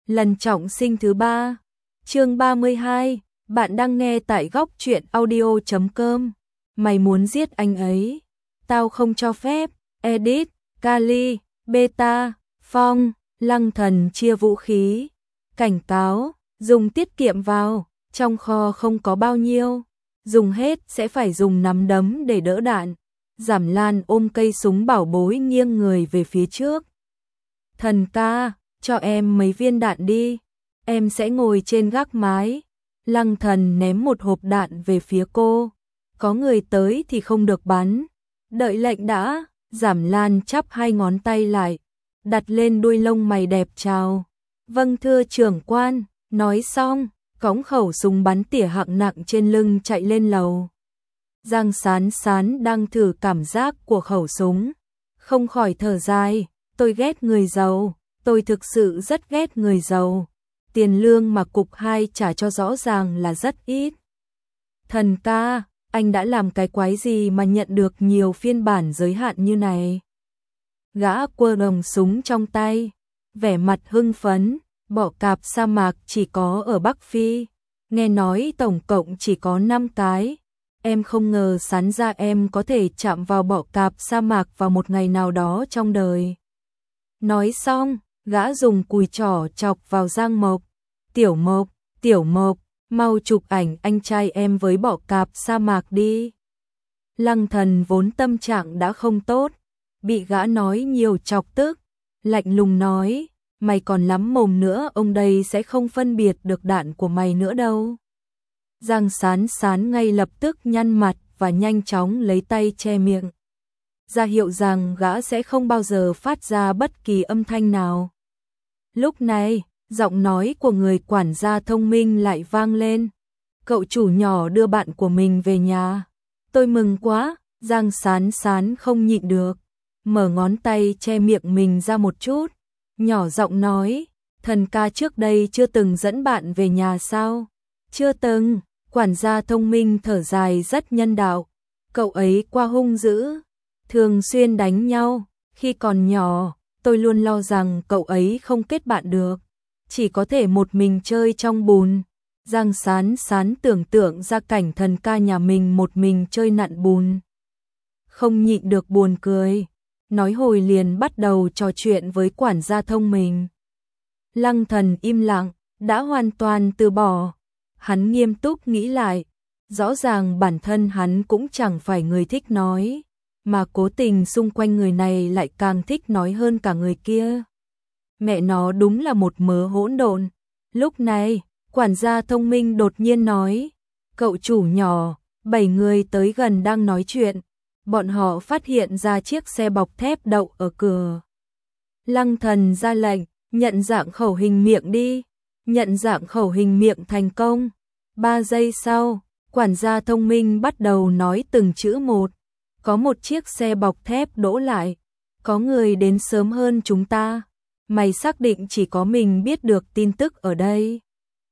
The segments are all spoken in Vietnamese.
Lần trọng sinh thứ 3. Chương 32. Bạn đang nghe tại góc truyện audio.com. Mày muốn giết anh ấy, tao không cho phép. Edit, Kali, Beta, Phong, Lăng Thần chia vũ khí. Cảnh cáo, dùng tiết kiệm vào, trong kho không có bao nhiêu. Dùng hết sẽ phải dùng nắm đấm để đỡ đạn. Giảm Lan ôm cây súng bảo bối nghiêng người về phía trước. Thần ca, cho em mấy viên đạn đi, em sẽ ngồi trên gác mái. Lăng Thần ném một hộp đạn về phía cô. Có người tới thì không được bắn. Đợi lệnh đã. Giảm Lan chắp hai ngón tay lại, đặt lên đuôi lông mày đẹp chào. Vâng thưa trưởng quan. Nói xong, cõng khẩu súng bắn tỉa hạng nặng trên lưng chạy lên lầu. Giang Sán Sán đang thử cảm giác của khẩu súng, không khỏi thở dài. Tôi ghét người giàu, tôi thực sự rất ghét người giàu. Tiền lương mà cục 2 trả cho rõ ràng là rất ít. Thần ca, anh đã làm cái quái gì mà nhận được nhiều phiên bản giới hạn như này? Gã quơ đồng súng trong tay, vẻ mặt hưng phấn. Bọ cạp sa mạc chỉ có ở Bắc Phi, nghe nói tổng cộng chỉ có 5 cái. Em không ngờ Sán ra em có thể chạm vào bọ cạp sa mạc vào một ngày nào đó trong đời. Nói xong, gã dùng cùi trỏ chọc vào Giang Mộc. Tiểu Mộc, mau chụp ảnh anh trai em với bọ cạp sa mạc đi. Lăng Thần vốn tâm trạng đã không tốt, bị gã nói nhiều chọc tức, lạnh lùng nói, mày còn lắm mồm nữa, ông đây sẽ không phân biệt được đạn của mày nữa đâu. Giang Sán Sán ngay lập tức nhăn mặt và nhanh chóng lấy tay che miệng, ra hiệu rằng gã sẽ không bao giờ phát ra bất kỳ âm thanh nào. Lúc này, giọng nói của người quản gia thông minh lại vang lên. Cậu chủ nhỏ đưa bạn của mình về nhà. Tôi mừng quá. Giang Sán Sán không nhịn được, mở ngón tay che miệng mình ra một chút, nhỏ giọng nói, thần ca trước đây chưa từng dẫn bạn về nhà sao? Chưa từng. Quản gia thông minh thở dài rất nhân đạo. Cậu ấy quá hung dữ, thường xuyên đánh nhau. Khi còn nhỏ, tôi luôn lo rằng cậu ấy không kết bạn được, chỉ có thể một mình chơi trong bùn. Giang Sán Sán tưởng tượng ra cảnh thần ca nhà mình một mình chơi nặn bùn, không nhịn được buồn cười. Nói hồi liền bắt đầu trò chuyện với quản gia thông minh. Lăng Thần im lặng, đã hoàn toàn từ bỏ. Hắn nghiêm túc nghĩ lại, rõ ràng bản thân hắn cũng chẳng phải người thích nói, mà cố tình xung quanh người này lại càng thích nói hơn cả người kia. Mẹ nó đúng là một mớ hỗn độn. Lúc này, quản gia thông minh đột nhiên nói, cậu chủ nhỏ, 7 người tới gần đang nói chuyện. Bọn họ phát hiện ra chiếc xe bọc thép đậu ở cửa. Lăng Thần ra lệnh, nhận dạng khẩu hình miệng đi. Nhận dạng khẩu hình miệng thành công. 3 giây sau, quản gia thông minh bắt đầu nói từng chữ một. Có một chiếc xe bọc thép đỗ lại. Có người đến sớm hơn chúng ta. Mày xác định chỉ có mình biết được tin tức ở đây.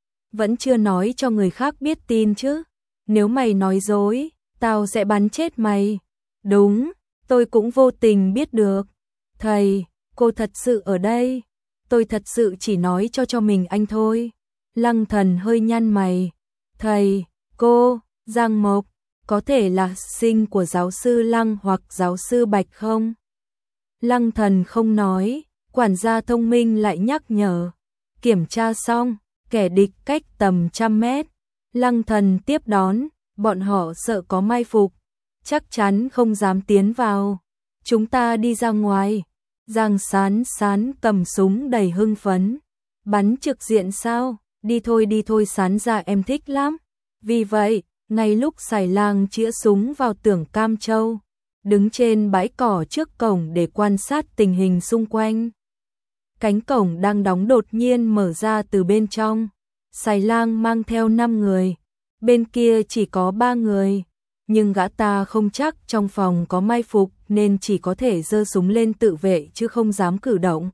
Vẫn chưa nói cho người khác biết tin chứ. Nếu mày nói dối, tao sẽ bắn chết mày. Đúng, tôi cũng vô tình biết được. Thầy, cô thật sự ở đây. Tôi thật sự chỉ nói cho mình anh thôi. Lăng Thần hơi nhăn mày. Thầy, cô, Giang Mộc, có thể là sinh của giáo sư Lăng hoặc giáo sư Bạch không? Lăng Thần không nói, quản gia thông minh lại nhắc nhở. Kiểm tra xong, kẻ địch cách tầm 100 mét. Lăng Thần tiếp đón, bọn họ sợ có mai phục, chắc chắn không dám tiến vào. Chúng ta đi ra ngoài. Giang Sán Sán cầm súng đầy hưng phấn. Bắn trực diện sao? Đi thôi Sán ra em thích lắm. Vì vậy, ngay lúc Sài Lang chĩa súng vào Tưởng Cam Châu, đứng trên bãi cỏ trước cổng để quan sát tình hình xung quanh. Cánh cổng đang đóng đột nhiên mở ra từ bên trong. Sài Lang mang theo 5 người, bên kia chỉ có 3 người. Nhưng gã ta không chắc trong phòng có mai phục nên chỉ có thể giơ súng lên tự vệ chứ không dám cử động.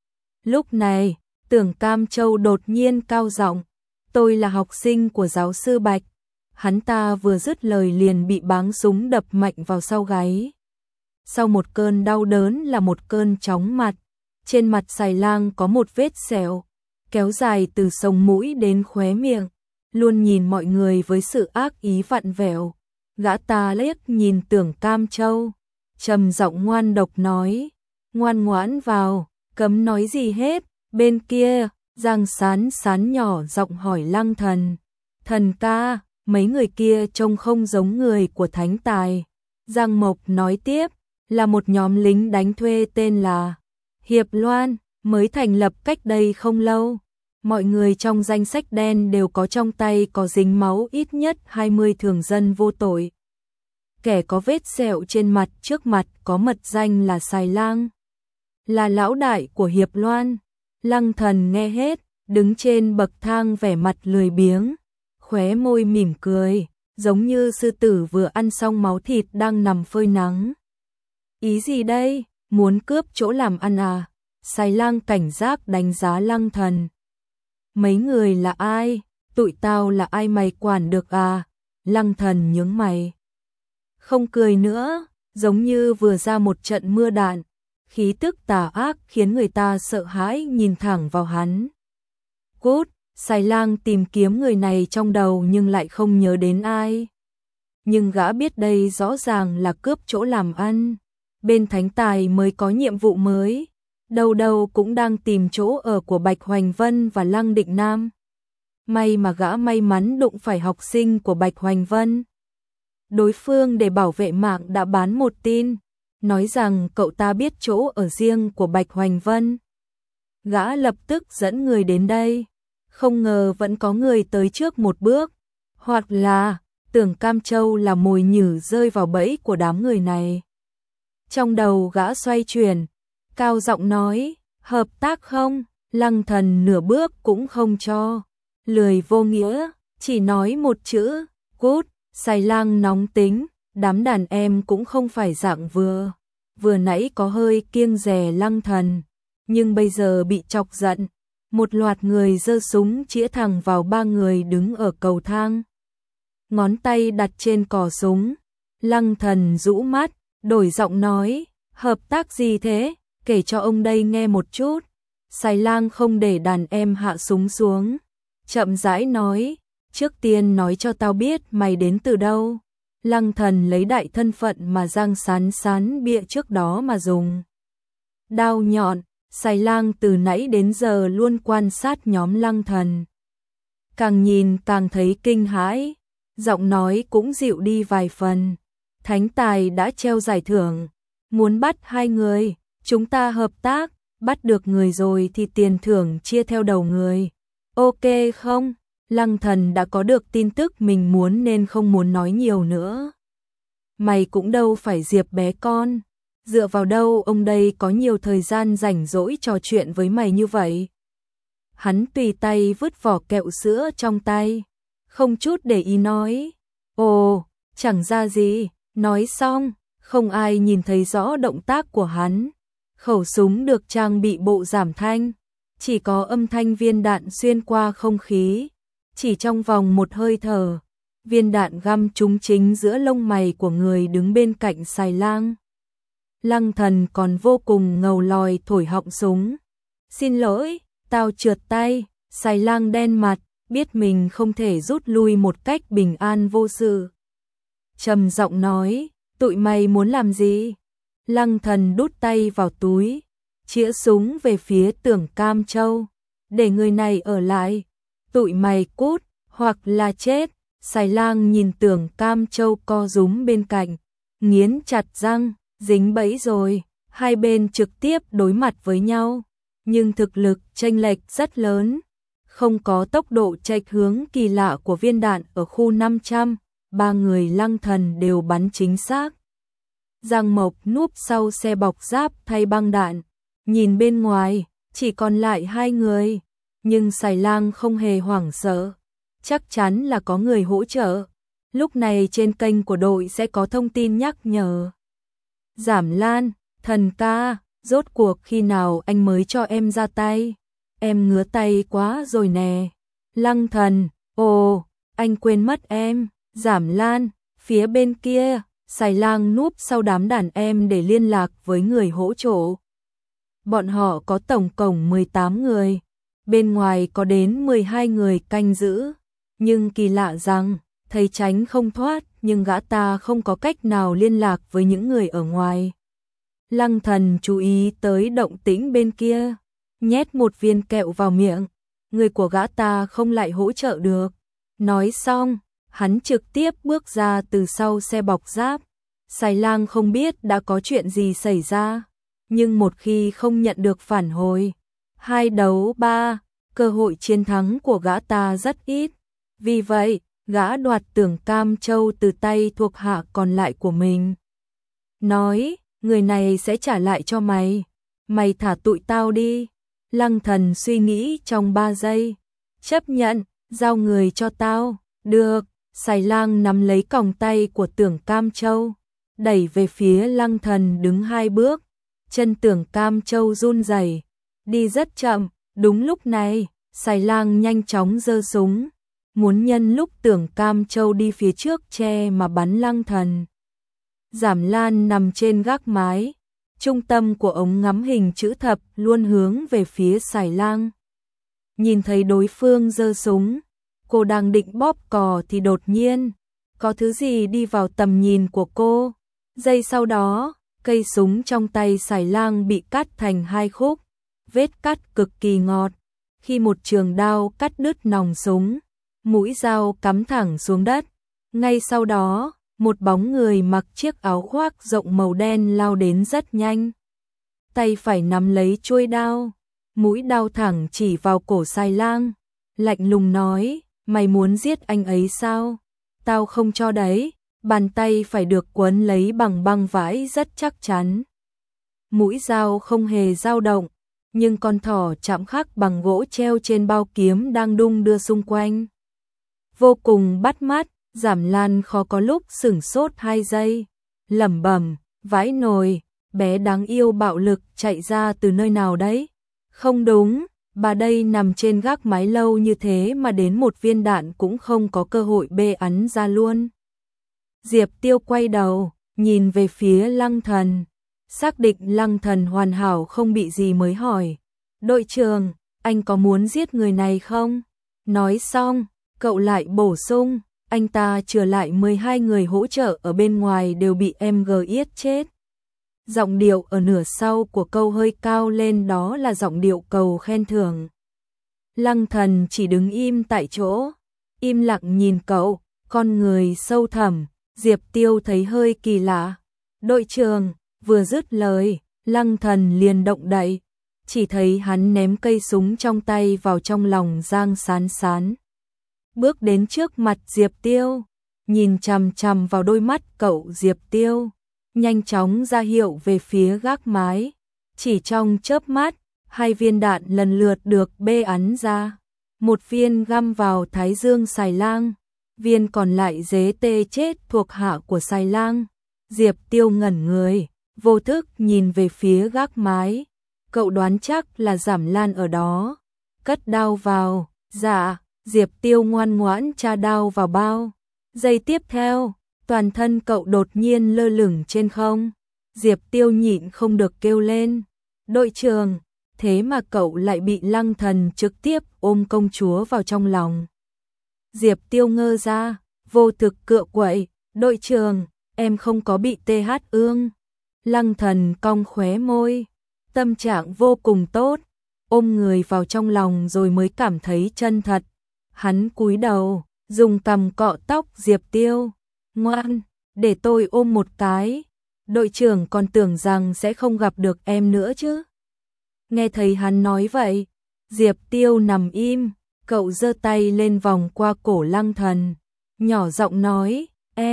Lúc này, Tưởng Cam Châu đột nhiên cao giọng, tôi là học sinh của giáo sư Bạch. Hắn ta vừa dứt lời liền bị báng súng đập mạnh vào sau gáy. Sau một cơn đau đớn là một cơn chóng mặt. Trên mặt Sài Lang có một vết sẹo. kéo dài từ sống mũi đến khóe miệng, luôn nhìn mọi người với sự ác ý vặn vẹo. Gã ta liếc nhìn Tưởng Cam Châu, trầm giọng ngoan độc nói, ngoan ngoãn vào, cấm nói gì hết. Bên kia, Giang Sán Sán nhỏ giọng hỏi Lăng Thần, thần ca, mấy người kia trông không giống người của Thánh Tài. Giang Mộc nói tiếp, là một nhóm lính đánh thuê tên là Hiệp Loan, mới thành lập cách đây không lâu. Mọi người trong danh sách đen đều có trong tay có dính máu ít nhất 20 thường dân vô tội. Kẻ có vết sẹo trên mặt trước mặt có mật danh là Xài Lang, là lão đại của Hiệp Loan. Lăng Thần nghe hết, đứng trên bậc thang vẻ mặt lười biếng, khóe môi mỉm cười, giống như sư tử vừa ăn xong máu thịt đang nằm phơi nắng. Ý gì đây, muốn cướp chỗ làm ăn à? Xài Lang cảnh giác đánh giá Lăng Thần. Mấy người là ai? Tụi tao là ai mày quản được à? Lăng Thần nhướng mày. Không cười nữa, giống như vừa ra một trận mưa đạn. Khí tức tà ác khiến người ta sợ hãi nhìn thẳng vào hắn. Cút, Xài Lang tìm kiếm người này trong đầu nhưng lại không nhớ đến ai. Nhưng gã biết đây rõ ràng là cướp chỗ làm ăn. Bên Thánh Tài mới có nhiệm vụ mới. Đầu đầu cũng đang tìm chỗ ở của Bạch Hoành Vân và Lăng Định Nam. May mà gã may mắn đụng phải học sinh của Bạch Hoành Vân. Đối phương để bảo vệ mạng đã bán một tin, nói rằng cậu ta biết chỗ ở riêng của Bạch Hoành Vân. Gã lập tức dẫn người đến đây, không ngờ vẫn có người tới trước một bước, hoặc là Tưởng Cam Châu là mồi nhử rơi vào bẫy của đám người này. Trong đầu gã xoay chuyển, cao giọng nói, hợp tác không? Lăng Thần nửa bước cũng không cho, lười vô nghĩa, chỉ nói một chữ, cút. Xài Lang nóng tính, đám đàn em cũng không phải dạng vừa nãy có hơi kiêng dè Lăng Thần, nhưng bây giờ bị chọc giận, một loạt người giơ súng chĩa thẳng vào ba người đứng ở cầu thang. Ngón tay đặt trên cò súng, Lăng Thần rũ mắt, đổi giọng nói, hợp tác gì thế, kể cho ông đây nghe một chút. Xài Lang không để đàn em hạ súng xuống, chậm rãi nói, trước tiên nói cho tao biết mày đến từ đâu. Lăng Thần lấy đại thân phận mà Giang Sán Sán bịa trước đó mà dùng. Đao nhọn, Xài Lang từ nãy đến giờ luôn quan sát nhóm Lăng Thần. Càng nhìn càng thấy kinh hãi, giọng nói cũng dịu đi vài phần. Thánh Tài đã treo giải thưởng, muốn bắt hai người, chúng ta hợp tác, bắt được người rồi thì tiền thưởng chia theo đầu người. Ok không? Lăng Thần đã có được tin tức mình muốn nên không muốn nói nhiều nữa. Mày cũng đâu phải Diệp bé con, dựa vào đâu ông đây có nhiều thời gian rảnh rỗi trò chuyện với mày như vậy. Hắn tùy tay vứt vỏ kẹo sữa trong tay, không chút để ý nói, ồ, chẳng ra gì. Nói xong, không ai nhìn thấy rõ động tác của hắn. Khẩu súng được trang bị bộ giảm thanh, chỉ có âm thanh viên đạn xuyên qua không khí. Chỉ trong vòng một hơi thở, viên đạn găm trúng chính giữa lông mày của người đứng bên cạnh Xài Lang. Lăng Thần còn vô cùng ngầu lòi thổi họng súng. Xin lỗi, tao trượt tay. Xài Lang đen mặt, biết mình không thể rút lui một cách bình an vô sự. Trầm giọng nói, tụi mày muốn làm gì? Lăng Thần đút tay vào túi, chĩa súng về phía Tưởng Cam Châu, để người này ở lại. Tụi mày cút, hoặc là chết. Xài Lang nhìn Tưởng Cam Châu co rúm bên cạnh, nghiến chặt răng, dính bẫy rồi. Hai bên trực tiếp đối mặt với nhau, nhưng thực lực chênh lệch rất lớn. Không có tốc độ chệch hướng kỳ lạ của viên đạn ở khu 500, ba người Lăng Thần đều bắn chính xác. Giang Mộc núp sau xe bọc giáp thay băng đạn, nhìn bên ngoài, chỉ còn lại hai người. Nhưng Xài Lang không hề hoảng sợ, chắc chắn là có người hỗ trợ. Lúc này trên kênh của đội sẽ có thông tin nhắc nhở. Giảm Lan, thần ca, rốt cuộc khi nào anh mới cho em ra tay? Em ngứa tay quá rồi nè. Lăng Thần, ồ, anh quên mất em. Giảm Lan, phía bên kia, Xài Lang núp sau đám đàn em để liên lạc với người hỗ trợ. Bọn họ có tổng cộng 18 người. bên ngoài có đến 12 người canh giữ, nhưng kỳ lạ rằng, thấy tránh không thoát, nhưng gã ta không có cách nào liên lạc với những người ở ngoài. Lăng Thần chú ý tới động tĩnh bên kia, nhét một viên kẹo vào miệng, người của gã ta không lại hỗ trợ được. Nói xong, hắn trực tiếp bước ra từ sau xe bọc giáp. Xài Lang không biết đã có chuyện gì xảy ra, nhưng một khi không nhận được phản hồi, 2 đấu 3, cơ hội chiến thắng của gã ta rất ít. Vì vậy, gã đoạt Tưởng Cam Châu từ tay thuộc hạ còn lại của mình. Nói, người này sẽ trả lại cho mày. Mày thả tụi tao đi. Lăng Thần suy nghĩ trong 3 giây. Chấp nhận, giao người cho tao. Được, Xài Lang nắm lấy còng tay của Tưởng Cam Châu, đẩy về phía Lăng Thần đứng 2 bước. Chân Tưởng Cam Châu run rẩy, đi rất chậm. Đúng lúc này, Xài Lang nhanh chóng giơ súng, muốn nhân lúc Tưởng Cam Châu đi phía trước che mà bắn Lăng Thần. Giảm Lan nằm trên gác mái, trung tâm của ống ngắm hình chữ thập luôn hướng về phía Xài Lang. Nhìn thấy đối phương giơ súng, cô đang định bóp cò thì đột nhiên có thứ gì đi vào tầm nhìn của cô. Giây sau đó, cây súng trong tay Xài Lang bị cắt thành 2 khúc, vết cắt cực kỳ ngọt. Khi một trường đao cắt đứt nòng súng, mũi dao cắm thẳng xuống đất. Ngay sau đó, một bóng người mặc chiếc áo khoác rộng màu đen lao đến rất nhanh. Tay phải nắm lấy chuôi đao, mũi đao thẳng chỉ vào cổ Xài Lang, lạnh lùng nói, mày muốn giết anh ấy sao? Tao không cho đấy. Bàn tay phải được quấn lấy bằng băng vải rất chắc chắn. Mũi dao không hề dao động, nhưng con thỏ chạm khắc bằng gỗ treo trên bao kiếm đang đung đưa xung quanh. Vô cùng bắt mắt, Giảm Lan khó có lúc sửng sốt 2 giây, lẩm bẩm, vãi nồi, bé đáng yêu bạo lực chạy ra từ nơi nào đấy? Không đúng, bà đây nằm trên gác mái lâu như thế mà đến một viên đạn cũng không có cơ hội bê ắn ra luôn. Diệp Tiêu quay đầu, nhìn về phía Lăng Thần, xác định Lăng Thần hoàn hảo không bị gì mới hỏi, đội trưởng, anh có muốn giết người này không? Nói xong, cậu lại bổ sung, anh ta trừ lại 12 người hỗ trợ ở bên ngoài đều bị em giết chết. Giọng điệu ở nửa sau của câu hơi cao lên, đó là giọng điệu cầu khen thưởng. Lăng Thần chỉ đứng im tại chỗ, im lặng nhìn cậu, con người sâu thẳm. Diệp Tiêu thấy hơi kỳ lạ. Đội trưởng, vừa dứt lời, Lăng Thần liền động đậy, chỉ thấy hắn ném cây súng trong tay vào trong lòng Giang Sán Sán. Bước đến trước mặt Diệp Tiêu, nhìn chằm chằm vào đôi mắt cậu. Diệp Tiêu nhanh chóng ra hiệu về phía gác mái. Chỉ trong chớp mắt, 2 viên đạn lần lượt được bê ắn ra. Một viên găm vào thái dương Xài Lang, viên còn lại dế tê chết thuộc hạ của Xài Lang. Diệp Tiêu ngẩn người, vô thức nhìn về phía gác mái. Cậu đoán chắc là Giảm Lan ở đó. Cất đao vào. Dạ. Diệp Tiêu ngoan ngoãn tra đao vào bao. Giây tiếp theo, toàn thân cậu đột nhiên lơ lửng trên không. Diệp Tiêu nhịn không được kêu lên, đội trưởng, thế mà cậu lại bị Lăng Thần trực tiếp ôm công chúa vào trong lòng. Diệp Tiêu ngơ ra, vô thực cựa quậy, đội trưởng, em không có bị TH ương. Lăng Thần cong khóe môi, tâm trạng vô cùng tốt, ôm người vào trong lòng rồi mới cảm thấy chân thật. Hắn cúi đầu, dùng cằm cọ tóc Diệp Tiêu, ngoan, để tôi ôm một cái. Đội trưởng còn tưởng rằng sẽ không gặp được em nữa chứ. Nghe thấy hắn nói vậy, Diệp Tiêu nằm im, cậu giơ tay lên vòng qua cổ Lăng Thần, nhỏ giọng nói,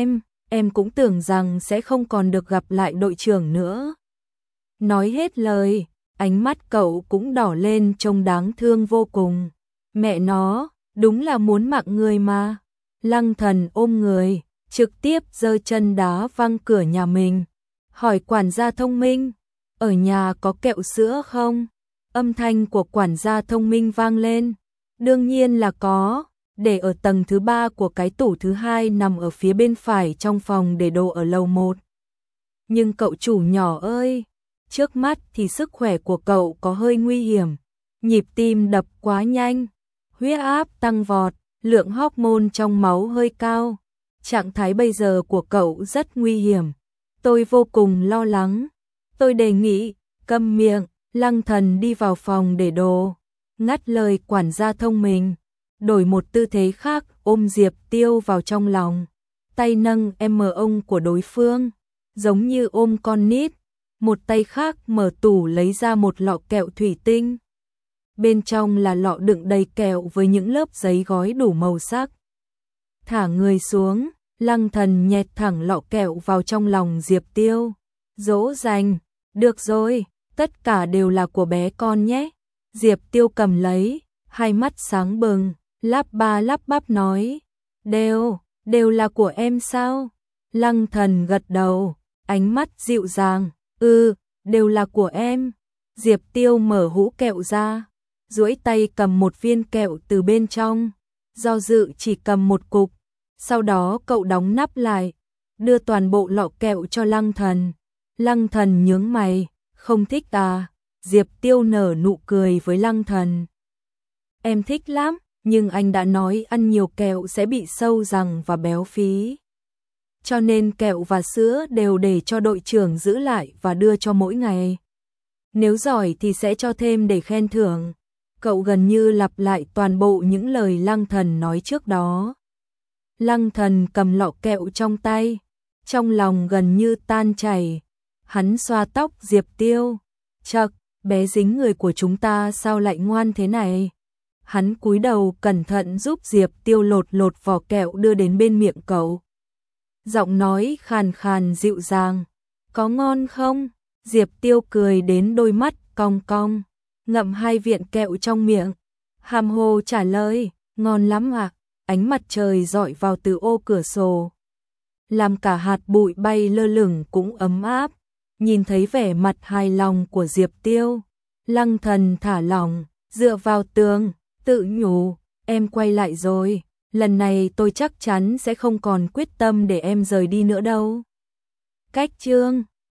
em cũng tưởng rằng sẽ không còn được gặp lại đội trưởng nữa. Nói hết lời, ánh mắt cậu cũng đỏ lên trông đáng thương vô cùng. Mẹ nó, đúng là muốn mạng người mà. Lăng Thần ôm người, trực tiếp giơ chân đá văng cửa nhà mình, hỏi quản gia thông minh, ở nhà có kẹo sữa không? Âm thanh của quản gia thông minh vang lên, đương nhiên là có, để ở tầng thứ 3 của cái tủ thứ 2 nằm ở phía bên phải trong phòng để đồ ở lầu 1. Nhưng cậu chủ nhỏ ơi, trước mắt thì sức khỏe của cậu có hơi nguy hiểm, nhịp tim đập quá nhanh, huyết áp tăng vọt, lượng hormone trong máu hơi cao. Trạng thái bây giờ của cậu rất nguy hiểm. Tôi vô cùng lo lắng. Tôi đề nghị, câm miệng. Lăng Thần đi vào phòng để đồ, ngắt lời quản gia thông minh, đổi một tư thế khác, ôm Diệp Tiêu vào trong lòng, tay nâng ông của đối phương, giống như ôm con nít, một tay khác mở tủ lấy ra một lọ kẹo thủy tinh. Bên trong là lọ đựng đầy kẹo với những lớp giấy gói đủ màu sắc. Thả người xuống, Lăng Thần nhét thẳng lọ kẹo vào trong lòng Diệp Tiêu, dỗ dành, được rồi. Tất cả đều là của bé con nhé. Diệp Tiêu cầm lấy, hai mắt sáng bừng, lắp ba lắp bắp nói. Đều là của em sao? Lăng Thần gật đầu, ánh mắt dịu dàng. Đều là của em. Diệp Tiêu mở hũ kẹo ra, duỗi tay cầm một viên kẹo từ bên trong. Do dự chỉ cầm một cục. Sau đó cậu đóng nắp lại, đưa toàn bộ lọ kẹo cho Lăng Thần. Lăng Thần nhướng mày. Không thích à? Diệp Tiêu nở nụ cười với Lăng Thần. Em thích lắm, nhưng anh đã nói ăn nhiều kẹo sẽ bị sâu răng và béo phì. Cho nên kẹo và sữa đều để cho đội trưởng giữ lại và đưa cho mỗi ngày. Nếu giỏi thì sẽ cho thêm để khen thưởng. Cậu gần như lặp lại toàn bộ những lời Lăng Thần nói trước đó. Lăng Thần cầm lọ kẹo trong tay, trong lòng gần như tan chảy. Hắn xoa tóc Diệp Tiêu. Chậc, bé dính người của chúng ta sao lại ngoan thế này? Hắn cúi đầu cẩn thận giúp Diệp Tiêu lột vỏ kẹo đưa đến bên miệng cậu. Giọng nói khàn khàn dịu dàng. Có ngon không? Diệp Tiêu cười đến đôi mắt cong cong, ngậm hai viên kẹo trong miệng. Hàm hồ trả lời, ngon lắm ạ. Ánh mặt trời rọi vào từ ô cửa sổ, làm cả hạt bụi bay lơ lửng cũng ấm áp. Nhìn thấy vẻ mặt hài lòng của Diệp Tiêu, Lăng Thần thả lỏng, dựa vào tường, tự nhủ, em quay lại rồi, lần này tôi chắc chắn sẽ không còn quyết tâm để em rời đi nữa đâu. Cách chương